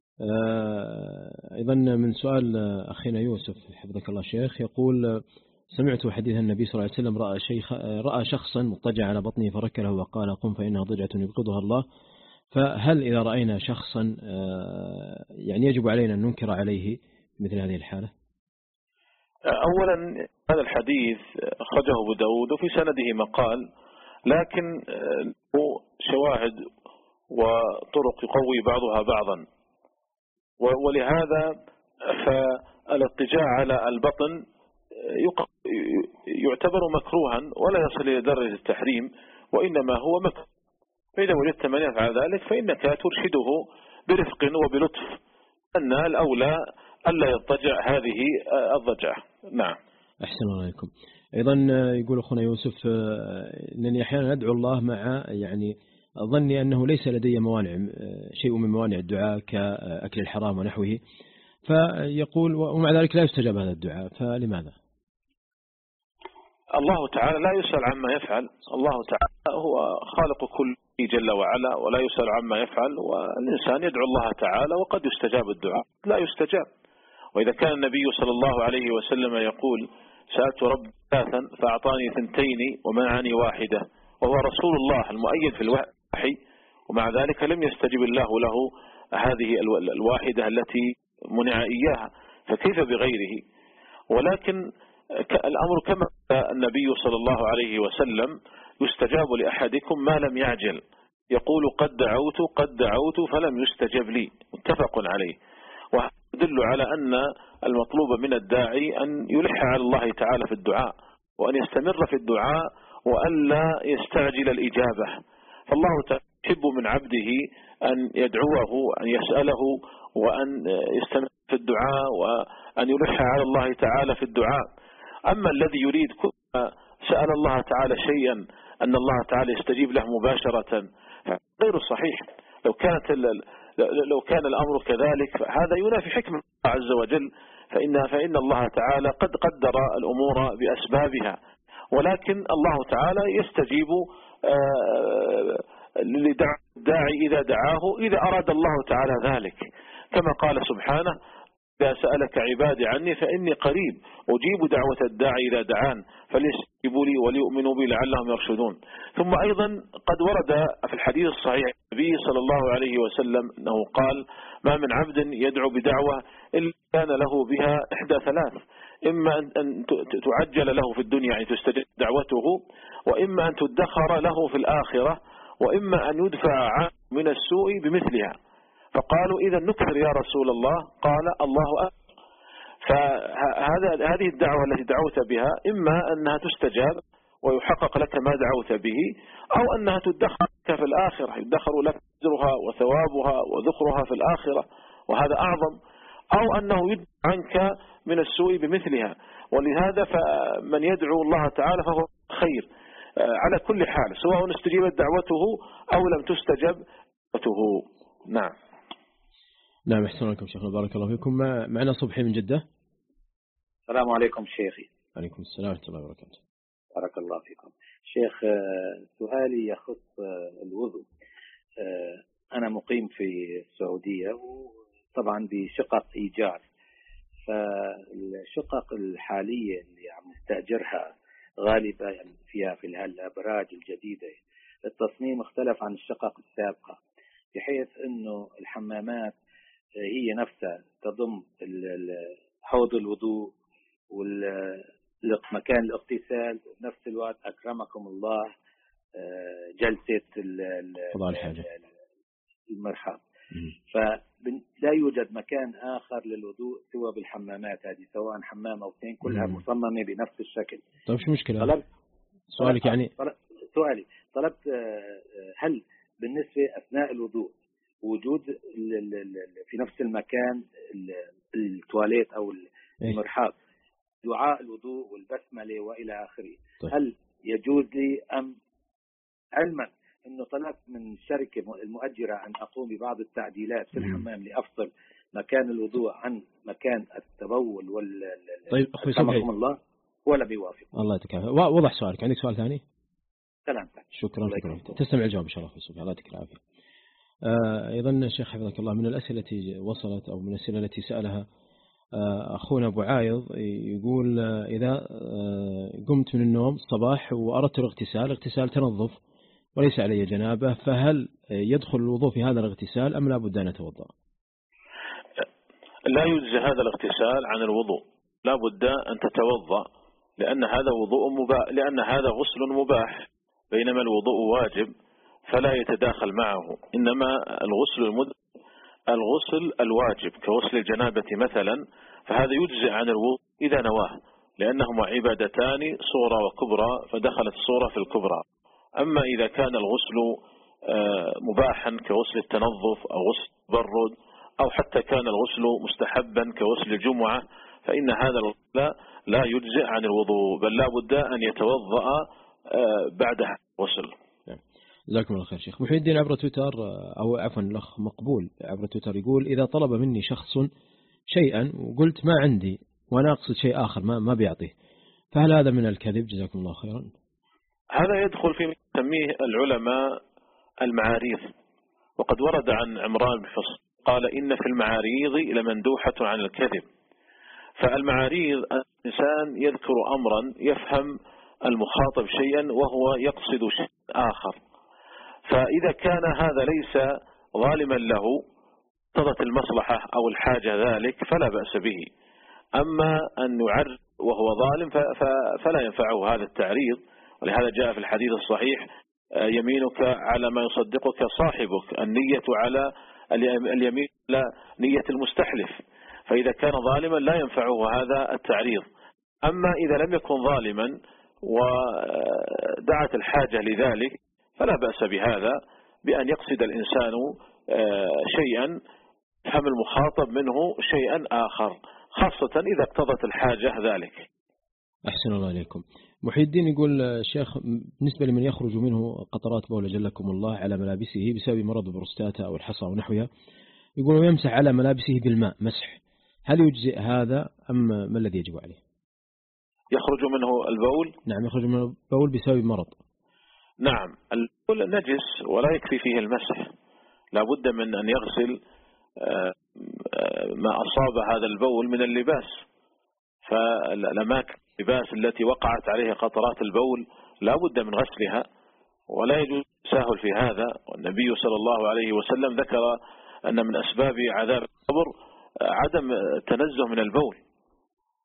آه أيضا من سؤال أخينا يوسف حفظك الله شيخ، يقول سمعت حديث النبي صلى الله عليه وسلم رأى, شيخ رأى شخصا مضطجع على بطنه فركله وقال قم فإنها ضجعة يبغضها الله، فهل إذا رأينا شخصا آه يعني يجب علينا أن ننكر عليه مثل هذه الحالة؟ أولا هذا الحديث أخرجه أبو داود وفي سنده مقال، لكن له شواهد وطرق يقوي بعضها بعضا، ولهذا فالاضطجاع على البطن يعتبر مكروها ولا يصل إلى درجة التحريم، وإنما هو مكروه. فإذا وجدت من يفعل ذلك فإنك ترشده برفق وبلطف أن الأولى ألا يضطجع هذه الضجعة. نعم. أحسن الله عليكم. أيضا يقول أخونا يوسف أنني أحيانا أدعو الله مع يعني ظني أنه ليس لدي موانع شيء من موانع الدعاء كأكل الحرام ونحوه، فيقول ومع ذلك لا يستجاب هذا الدعاء، فلماذا؟ الله تعالى لا يسأل عما يفعل، الله تعالى هو خالق كل جل وعلا ولا يسأل عما يفعل، والإنسان يدعو الله تعالى وقد يستجاب الدعاء لا يستجاب. وإذا كان النبي صلى الله عليه وسلم يقول سألت رب ثلاثا فأعطاني ثنتين ومنعني واحدة، وهو رسول الله المؤيد في الوحي، ومع ذلك لم يستجب الله له هذه الواحدة التي منع إياها، فكيف بغيره؟ ولكن الأمر كما النبي صلى الله عليه وسلم يستجاب لأحدكم ما لم يعجل، يقول قد دعوت قد دعوت فلم يستجب لي، متفق عليه. وهذا يدل على أن المطلوب من الداعي أن يلح على الله تعالى في الدعاء، وأن يستمر في الدعاء وأن لا يستعجل الإجابة. فالله تعالى يحب من عبده أن يدعوه أن يسأله وأن يستمر في الدعاء وأن يلح على الله تعالى في الدعاء. أما الذي يريد كل سأل الله تعالى شيئا أن الله تعالى يستجيب له مباشرة غير صحيح. لو كانت لو كان الأمر كذلك فهذا ينافي حكمة الله عز وجل، فإن فإن الله تعالى قد قدر الأمور بأسبابها، ولكن الله تعالى يستجيب للداعي إذا دعاه إذا أراد الله تعالى ذلك، كما قال سبحانه إذا سألك عبادي عني فإني قريب أجيب دعوة الداعي إذا دعان فليستجيبوا لي وليؤمنوا بي لعلهم يرشدون. ثم أيضا قد ورد في الحديث الصحيح النبي صلى الله عليه وسلم أنه قال ما من عبد يدعو بدعوة إلا كان له بها إحدى ثلاث، إما أن تعجل له في الدنيا يعني تستجب دعوته، وإما أن تدخر له في الآخرة، وإما أن يدفع عنه من السوء بمثلها. فقالوا إذا نكثر يا رسول الله، قال الله أكبر. فهذا هذه الدعوة التي دعوت بها إما أنها تستجاب ويحقق لك ما دعوت به، أو أنها تدخر لك في الآخرة، يدخر لك أجرها وثوابها وذخرها في الآخرة، وهذا أعظم، أو أنه يدفع عنك من السوء بمثلها. ولهذا فمن يدعو الله تعالى فهو خير على كل حال، سواء استجيبت دعوته أو لم تستجب دعوته. نعم. نعم، أحسن لكم شيخنا، بارك الله فيكم. معنا صبحي من جدة. السلام عليكم شيخي. عليكم السلام ورحمة الله وبركاته. بارك الله فيكم شيخ. سؤالي يخص الوضوء. أنا مقيم في السعودية، وطبعا بشقق إيجار، فالشقق الحالية اللي عم نستأجرها غالبا يعني فيها في الأبراج الجديدة التصميم اختلف عن الشقق السابقة، بحيث أنه الحمامات هي نفسها تضم حوض الوضوء والمكان الاغتسال، وبنفس الوقت أكرمكم الله جلسة المرحاض. فلا يوجد مكان آخر للوضوء سوى بالحمامات هذه، سواء حمام أو اثنين، كلها مصممة بنفس الشكل. طيب شو مشكلة؟ طلبت سؤالك يعني طلبت سؤالي طلبت هل بالنسبة أثناء الوضوء وجود في نفس المكان التواليت أو المرحاض دعاء الوضوء والبسملة وإلى آخره، طيب. هل يجوز لي أم علما أنه طلبت من الشركة المؤجرة أن أقوم ببعض التعديلات في الحمام لأفصل مكان الوضوء عن مكان التبول وال طيب أخوي صبحي الله ولا بيوافق؟ الله يعطيك العافية. وضح سؤالك. عندك سؤال ثاني؟ سلامتك. شكرا شكرا. تستمع الجواب إن شاء الله. صبحي الله يعطيك العافية. آه أيضا شيخ حفظك الله، من الأسئلة التي وصلت أو من الأسئلة التي سألها آه أخونا أبو عايض، يقول آه إذا آه قمت من النوم الصباح وأردت الاغتسال، اغتسال تنظف وليس علي جنابة، فهل يدخل الوضوء في هذا الاغتسال أم لا بد أن أتوضأ؟ لا يجزي هذا الاغتسال عن الوضوء، لا بد أن تتوضأ، لأن هذا وضوء مباح، لأن هذا غسل مباح، بينما الوضوء واجب فلا يتداخل معه. إنما الغسل المد الغسل الواجب كغسل الجنابة مثلا، فهذا يجزي عن الوضوء إذا نواه، لأنهما عبادتان صغرى وكبرى، فدخلت الصغرى في الكبرى. أما إذا كان الغسل مباحا كغسل التنظف أو غسل التبرد، أو حتى كان الغسل مستحبا كغسل الجمعة، فإن هذا الغسل لا يجزئ عن الوضوء، بل لا بد أن يتوضأ بعد الغسل. جزاكم الله خير شيخ. محي الدين عبر تويتر، أو عفوا الأخ مقبول عبر تويتر، يقول إذا طلب مني شخص شيئا وقلت ما عندي وأنا أقصد شيء آخر ما ما بيعطيه، فهل هذا من الكذب؟ جزاكم الله خيرا. هذا يدخل في يسميه العلماء المعاريض، وقد ورد عن عمران بن حصن قال إن في المعاريض لمندوحة عن الكذب. فالمعاريض الإنسان يذكر أمرا يفهم المخاطب شيئا وهو يقصد شيء آخر، فإذا كان هذا ليس ظالما له اقتضت المصلحة أو الحاجة ذلك فلا بأس به. أما أن يعرض وهو ظالم فلا ينفعه هذا التعريض، ولهذا جاء في الحديث الصحيح يمينك على ما يصدقك صاحبك، النية على اليمين لا نية المستحلف، فإذا كان ظالما لا ينفعه هذا التعريض. أما إذا لم يكن ظالما ودعت الحاجة لذلك فلا بأس بهذا، بأن يقصد الإنسان شيئا فهم المخاطب منه شيئا آخر، خاصة إذا اقتضت الحاجة ذلك. أحسن الله إليكم. محي الدين يقول شيخ، بالنسبة لمن يخرج منه قطرات بول جلكم الله على ملابسه بسبب مرض البروستاتا أو الحصى ونحوها، يقول يمسح على ملابسه بالماء مسح، هل يجزئ هذا أم ما الذي يجب عليه؟ يخرج منه البول؟ نعم، يخرج منه البول بسبب مرض. نعم، البول نجس ولا يكفي فيه المسح، لا بد من أن يغسل ما أصاب هذا البول من اللباس، فالأماكن اللباس التي وقعت عليها قطرات البول لا بد من غسلها، ولا يجوز التساهل في هذا. والنبي صلى الله عليه وسلم ذكر أن من أسباب عذاب القبر عدم التنزه من البول،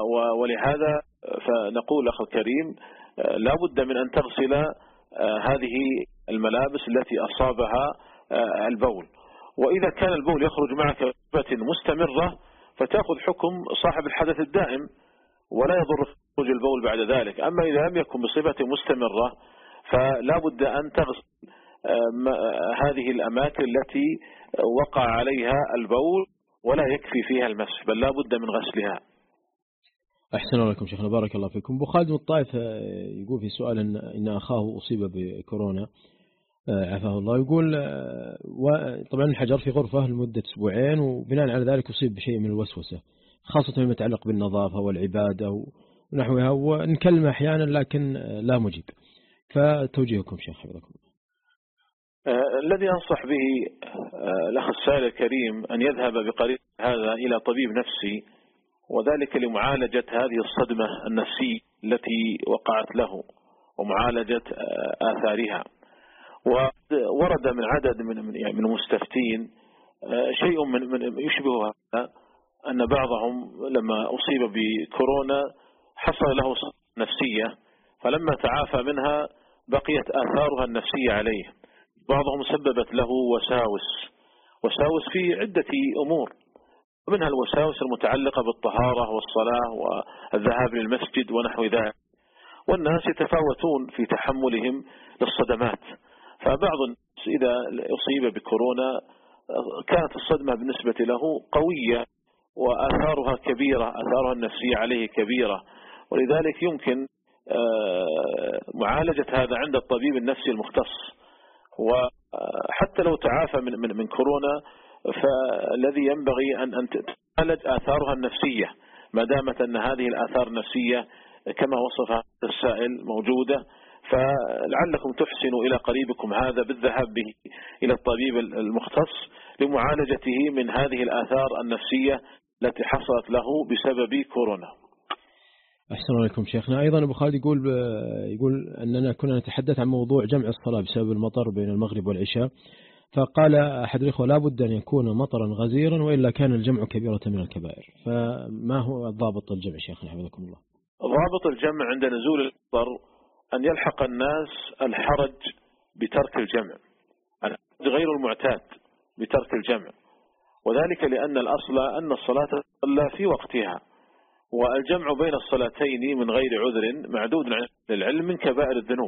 ولهذا فنقول أخي الكريم لا بد من أن تغسل هذه الملابس التي أصابها البول. وإذا كان البول يخرج معك بصفة مستمرة فتأخذ حكم صاحب الحدث الدائم ولا يضر خروج البول بعد ذلك. أما إذا لم يكن بصفة مستمرة فلا بد أن تغسل هذه الأماكن التي وقع عليها البول ولا يكفي فيها المسح، بل لا بد من غسلها. أحسن الله شيخنا، بارك الله فيكم. أبو خالد من الطائف يقول في سؤال إن, إن أخاه أصيب بكورونا عافاه الله، يقول طبعا الحجر في غرفة لمدة أسبوعين وبناء على ذلك أصيب بشيء من الوسوسة خاصة فيما يتعلق بالنظافة والعبادة ونحوها، ونكلم أحيانا لكن لا مجيب، فتوجيهكم شيخ حفظكم. الذي أنصح به الأخ السائل الكريم أن يذهب بقريب هذا إلى طبيب نفسي، وذلك لمعالجة هذه الصدمة النفسية التي وقعت له ومعالجة آثارها. وورد من عدد من من المستفتين شيء من من يشبه هذا، أن بعضهم لما أصيب بكورونا حصل له صدمة نفسية، فلما تعافى منها بقيت آثارها النفسية عليه. بعضهم سببت له وساوس وساوس في عدة أمور، ومنها الوساوس المتعلقة بالطهارة والصلاة والذهاب للمسجد ونحو ذلك، والناس يتفاوتون في تحملهم للصدمات. فبعض الناس إذا أصيب بكورونا كانت الصدمة بالنسبة له قوية وآثارها كبيرة، آثارها النفسية عليه كبيرة، ولذلك يمكن معالجة هذا عند الطبيب النفسي المختص. وحتى لو تعافى من من من كورونا فالذي ينبغي أن أن تعالج آثارها النفسية، ما دامت أن هذه الآثار النفسية كما وصفها السائل موجودة، فلعلكم تحسنوا إلى قريبكم هذا بالذهاب به إلى الطبيب المختص لمعالجته من هذه الآثار النفسية التي حصلت له بسبب كورونا. أحسن عليكم شيخنا. أيضا أبو خالد يقول يقول أننا كنا نتحدث عن موضوع جمع الصلاة بسبب المطر بين المغرب والعشاء، فقال أحد الإخوة لا بد أن يكون مطرا غزيرا وإلا كان الجمع كبيرة من الكبائر، فما هو ضابط الجمع شيخنا حفظكم الله؟ ضابط الجمع عند نزول المطر أن يلحق الناس الحرج بترك الجمع، غير المعتاد بترك الجمع، وذلك لأن الأصل أن الصلاة تصلى في وقتها، والجمع بين الصلاتين من غير عذر معدود عند العلم من كبائر الذنوب.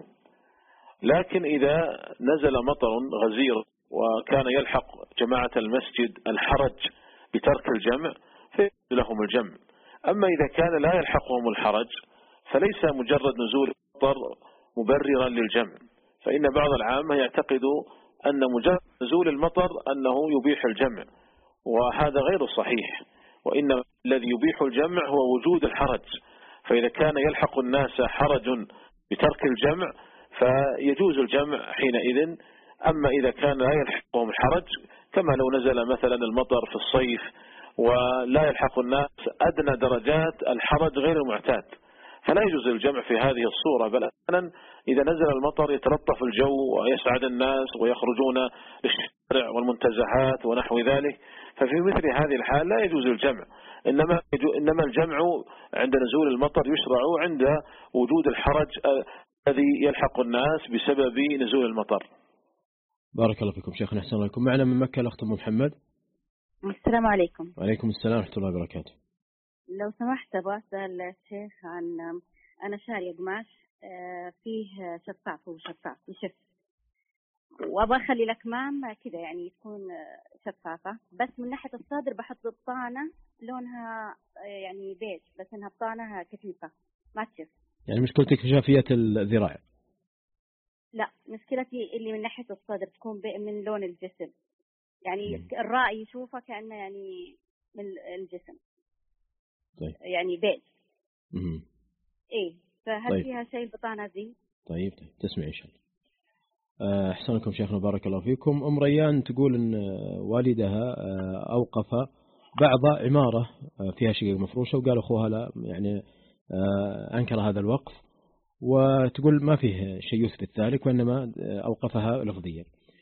لكن إذا نزل مطر غزير وكان يلحق جماعة المسجد الحرج بترك الجمع فيجوز لهم الجمع. أما إذا كان لا يلحقهم الحرج فليس مجرد نزول المطر مبررا للجمع، فإن بعض العامة يعتقد أن مجرد نزول المطر أنه يبيح الجمع، وهذا غير صحيح، وإن الذي يبيح الجمع هو وجود الحرج. فإذا كان يلحق الناس حرج بترك الجمع فيجوز الجمع حينئذ. أما إذا كان لا يلحقهم الحرج كما لو نزل مثلا المطر في الصيف ولا يلحق الناس أدنى درجات الحرج غير المعتاد فلا يجوز الجمع في هذه الصورة، بل أحيانا إذا نزل المطر يتلطف الجو ويسعد الناس ويخرجون للشارع والمنتزهات ونحو ذلك، ففي مثل هذه الحال لا يجوز الجمع. إنما إنما الجمع عند نزول المطر يشرع عند وجود الحرج الذي يلحق الناس بسبب نزول المطر. بارك الله فيكم شيخنا، أحسن الله. معنا من مكة الأخت أم محمد. السلام عليكم. وعليكم السلام ورحمة الله وبركاته. لو سمحت أبغى أسأل الشيخ عن أنا شارية قماش فيه شفاف وشفاف يشف، وأبغى أخلي الأكمام كذا يعني تكون شفافة، بس من ناحية الصدر بحط بطانة لونها يعني بيج بس إنها بطانة كثيفة ما تشف. يعني مشكلتك في شفافية الذراع؟ لا، مشكلتي اللي من ناحية الصدر تكون من لون الجسم، يعني م. الرأي يشوفه كأنه يعني من الجسم. طيب. يعني بيج. امم ايه، فهل طيب. فيها شيء البطانة دي؟ طيب طيب تسمع إن شاء الله. أحسنكم شيخنا بارك الله فيكم. أم ريان تقول أن والدها أوقف بعض عمارة فيها شقق مفروشة، وقال أخوها لا يعني أنكر هذا الوقف، وتقول ما فيه شيء يثبت ذلك وإنما أوقفها لفظيا،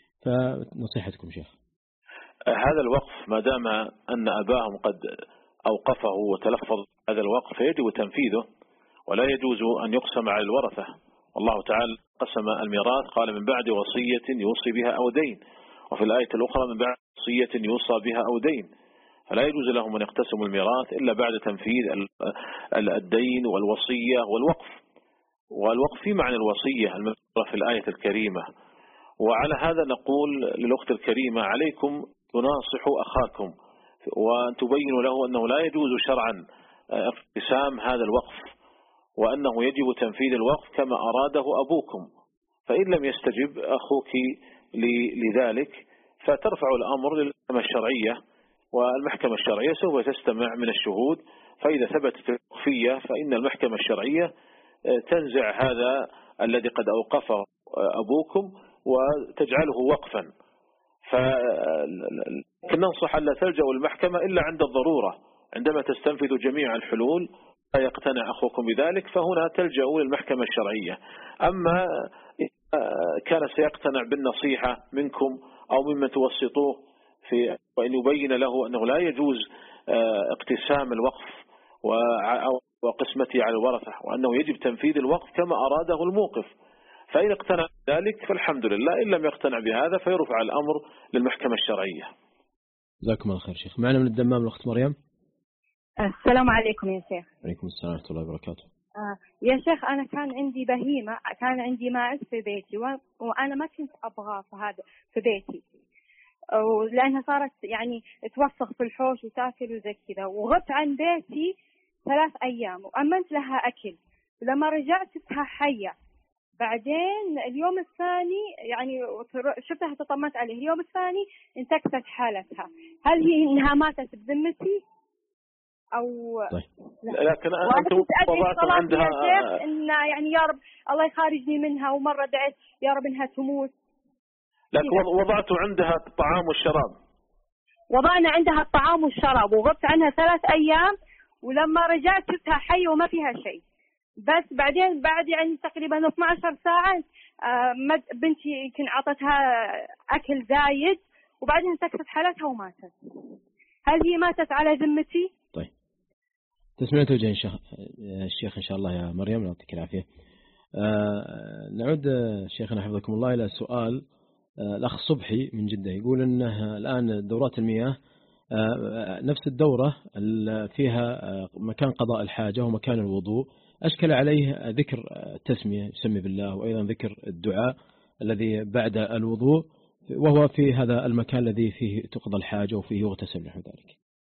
فنصيحتكم شيخ. هذا الوقف ما دام أن أباهم قد أوقفه وتلفظ هذا الوقف فيجب تنفيذه ولا يجوز أن يقسم على الورثة. الله تعالى قسم الميراث قال من بعد وصية يوصي بها أو دين، وفي الآية الأخرى من بعد وصية يوصى بها أو دين، فلا يجوز لهم أن يقتسموا الميراث إلا بعد تنفيذ الدين والوصية والوقف. والوقف في معنى الوصية المذكورة في الآية الكريمة. وعلى هذا نقول للأخت الكريمة عليكم تناصحوا أخاكم وأن تبينوا له أنه لا يجوز شرعا اقتسام هذا الوقف، وأنه يجب تنفيذ الوقف كما أراده أبوكم. فإن لم يستجب أخوك لذلك فترفع الأمر للمحكمة الشرعية، والمحكمة الشرعية سوف تستمع من الشهود، فإذا ثبتت الوقفية فإن المحكمة الشرعية تنزع هذا الذي قد أوقفه أبوكم وتجعله وقفا. فننصح ألا تلجأوا المحكمة إلا عند الضرورة، عندما تستنفذ جميع الحلول لا يقتنع أخوكم بذلك فهنا تلجأوا للمحكمة الشرعية. أما كان سيقتنع بالنصيحة منكم أو ممن توسطوه في وأن يبين له أنه لا يجوز اقتسام الوقف وقسمته على الورثة، وأنه يجب تنفيذ الوقف كما أراده الموقف، فإن اقتنع ذلك فالحمد لله، إن لم يقتنع بهذا فيرفع الأمر للمحكمة الشرعية. جزاكم الله خير شيخ. معنا من الدمام الأخت مريم. السلام عليكم يا شيخ. عليكم السلام ورحمة الله وبركاته. آه يا شيخ أنا كان عندي بهيمة، كان عندي ماعز في بيتي وأنا ما كنت أبغى في هذا في بيتي، ولأنها صارت يعني توسخ في الحوش وتاكل وزي كذا، وغبت عن بيتي ثلاث أيام وأمنت لها أكل، ولما رجعت شفتها حية. بعدين اليوم الثاني يعني شفتها تطمنت عليه، اليوم الثاني انتكست حالتها. هل هي إنها ماتت بذمتي أو طيب. لكن أنتم وضعتم عندها إن يعني يا رب الله يخارجني منها، ومرة دعيت يا رب إنها تموت. لكن وضعتم عندها الطعام والشراب. وضعنا عندها الطعام والشراب وغبت عنها ثلاث أيام، ولما رجعت شفتها حية وما فيها شيء. بس بعدين بعد يعني تقريبا اثنتي عشرة ساعة بنتي يمكن عطتها أكل زايد، وبعدين انتكست حالتها وماتت. هل هي ماتت على ذمتي؟ طيب تسمعين توجيه الشيخ إن شاء الله يا مريم، يعطيك العافية. آه نعود شيخنا حفظكم الله إلى سؤال آه الأخ صبحي من جدة، يقول أنه الآن دورات المياه آه نفس الدورة فيها آه مكان قضاء الحاجة ومكان الوضوء، أشكل عليه ذكر التسمية يسمي بالله، وأيضا ذكر الدعاء الذي بعد الوضوء، وهو في هذا المكان الذي فيه تقضى الحاجة وفيه يغتسل نحو ذلك.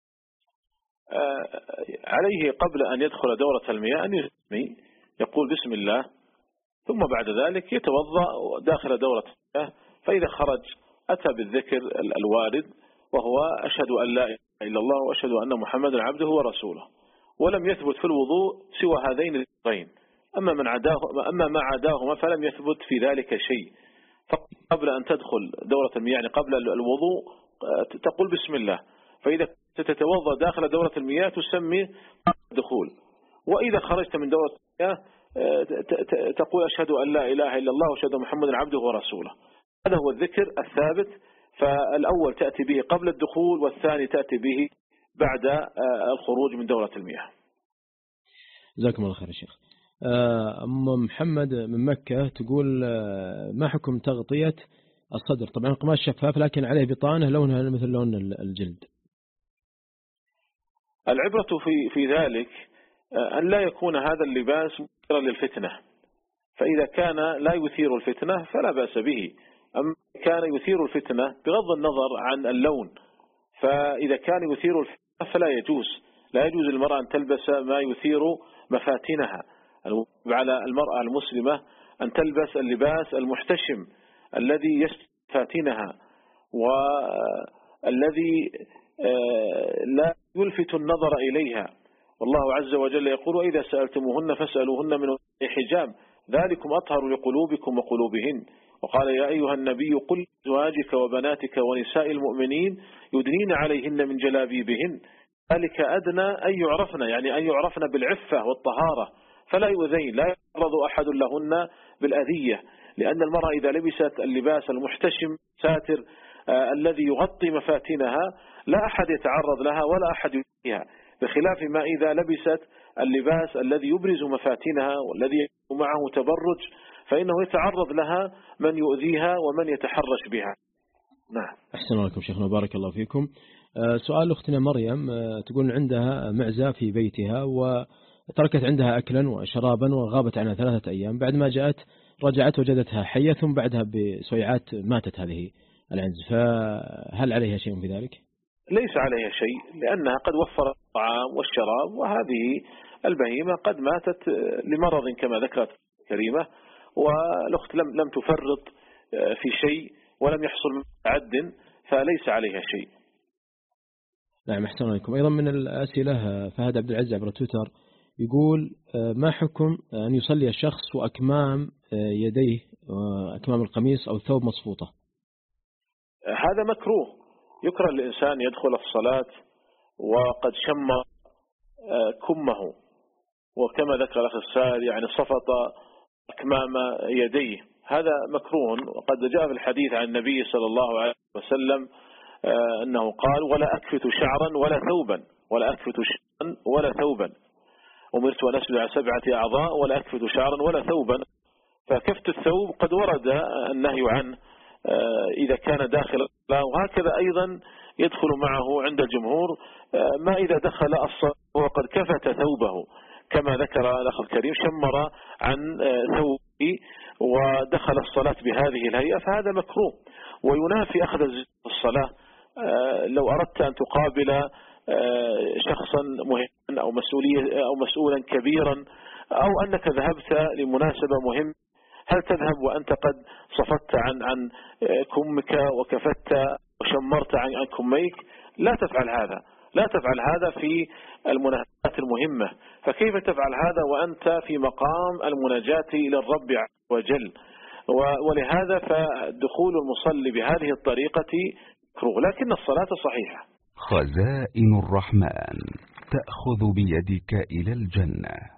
عليه قبل أن يدخل دورة المياه أن يسمي، يقول بسم الله، ثم بعد ذلك يتوضأ داخل دورة المياه، فإذا خرج أتى بالذكر الوارد وهو أشهد أن لا إله إلا الله وأشهد أن محمدا عبده ورسوله، ولم يثبت في الوضوء سوى هذين الذكرين. أما من عداه أما ما عداهما فلم يثبت في ذلك شيء. فقبل أن تدخل دورة المياه يعني قبل الوضوء تقول بسم الله، فإذا تتوضأ داخل دورة المياه تسمي الدخول، وإذا خرجت من دورة المياه تقول أشهد أن لا إله إلا الله وأشهد أن محمدا عبده ورسوله. هذا هو الذكر الثابت، فالأول تأتي به قبل الدخول والثاني تأتي به بعد الخروج من دورة المياه. جزاكم الله خير يا شيخ. أم محمد من مكة تقول ما حكم تغطية الصدر؟ طبعا قماش شفاف لكن عليه بطانة لونها مثل لون الجلد. العبرة في في ذلك أن لا يكون هذا اللباس مثيرا للفتنة، فإذا كان لا يثير الفتنة فلا بأس به، أما كان يثير الفتنة بغض النظر عن اللون، فإذا كان يثير الفتنة فلا يجوز لا يجوز للمرأة أن تلبس ما يثير مفاتنها. على المرأة المسلمة أن تلبس اللباس المحتشم الذي يستر فاتنها والذي لا يلفت النظر إليها. والله عز وجل يقول وإذا سألتموهن فاسألوهن من وراء حجاب ذلكم أطهر لقلوبكم وقلوبهن. وقال يا أيها النبي قل لأزواجك وبناتك ونساء المؤمنين يدنين عليهن من جلابيبهن ذلك أدنى أن يعرفن، يعني أن يعرفن بالعفة والطهارة فلا يؤذين، لا يعرض أحد لهن بالأذية، لأن المرأة إذا لبست اللباس المحتشم ساتر آه الذي يغطي مفاتنها لا أحد يتعرض لها ولا أحد يؤذيها، بخلاف ما إذا لبست اللباس الذي يبرز مفاتنها والذي معه تبرج فإنه يتعرض لها من يؤذيها ومن يتحرش بها. نعم. أحسن لكم شيخنا بارك الله فيكم. سؤال أختنا مريم، تقول عندها معزة في بيتها وتركت عندها أكلا وشرابا وغابت عنها ثلاثة أيام، بعد ما جاءت رجعت وجدتها حية ثم بعدها بسويعات ماتت هذه العنز، فهل عليها شيء في ذلك؟ ليس عليها شيء، لأنها قد وفرت الطعام والشراب، وهذه البهيمة قد ماتت لمرض كما ذكرت الكريمة، والأخت لم لم تفرط في شيء ولم يحصل من عد، فليس عليها شيء. نعم أحسن لكم. أيضا من الأسئلة فهد عبد العزيز عبر تويتر يقول ما حكم أن يصلي الشخص وأكمام يديه أكمام القميص أو الثوب مصفوطة؟ هذا مكروه، يكره الإنسان يدخل الصلاة وقد شم كمه، وكما ذكر الأخ السائل يعني صفط أكمام يديه، هذا مكروه. وقد جاء في الحديث عن النبي صلى الله عليه وسلم أنه قال ولا أكفت شعرا ولا ثوبا ولا أكفت شعرا ولا ثوبا أمرت أن أسجد على سبعة أعضاء ولا أكفت شعرا ولا ثوبا. فكفت الثوب قد ورد النهي عنه إذا كان داخل، وهكذا أيضا يدخل معه عند الجمهور ما إذا دخل الصلاة وقد كفت ثوبه، كما ذكر الأخ الكريم شمر عن ثوبه ودخل الصلاة بهذه الهيئة، فهذا مكروه وينافي أخذ الصلاة. لو أردت أن تقابل شخصا مهما أو مسؤولية أو مسؤولا كبيرا أو أنك ذهبت لمناسبة مهمة، هل تذهب وأنت قد صفدت عن عن كمك وكفت وشمرت عن عن كميك؟ لا تفعل هذا، لا تفعل هذا في المناسبات المهمة. فكيف تفعل هذا وأنت في مقام المناجاة إلى الرب عز وجل؟ ولهذا فدخول المصلي بهذه الطريقة مكروه، لكن الصلاة صحيحة. خزائن الرحمن تأخذ بيدك إلى الجنة.